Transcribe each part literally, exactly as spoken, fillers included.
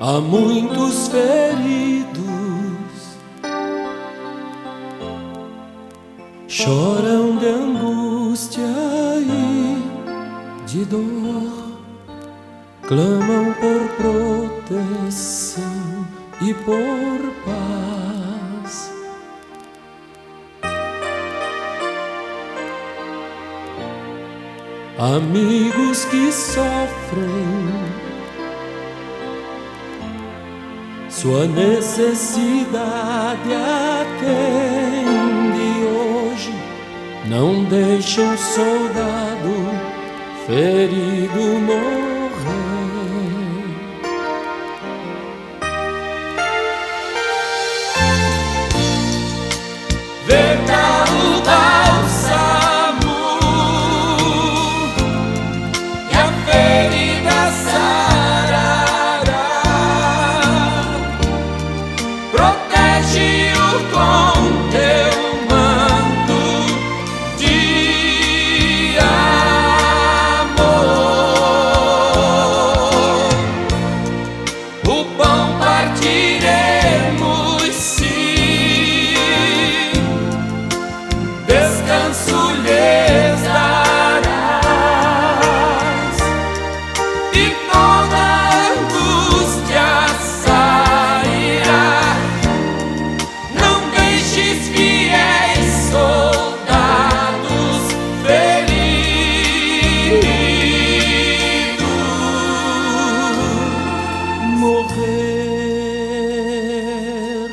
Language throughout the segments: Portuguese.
Há muitos feridos, choram de angústia e de dor, clamam por proteção e por paz. Amigos que sofrem sua necessidade atende hoje, não deixa um soldado ferido morrer. Verta o bálsamo e a ferida sarará. Protege-o com teu manto de amor. O pão partiremos, sim, descanso lhes darás, e toda angústia sairá. Não deixes fiéis soldados feridos morrer.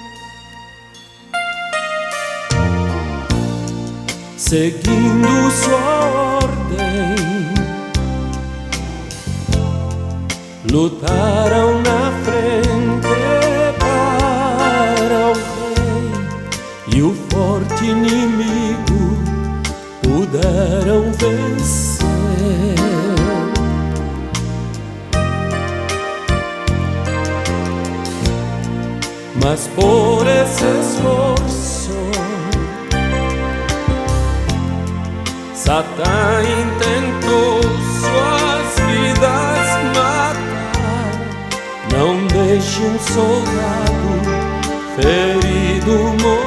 Seguindo sua ordem, lutaram na frente para o rei, e o forte inimigo puderam vencer. Mas por esse esforço Satã intentou suas vidas matar. Não deixe um soldado ferido morrer.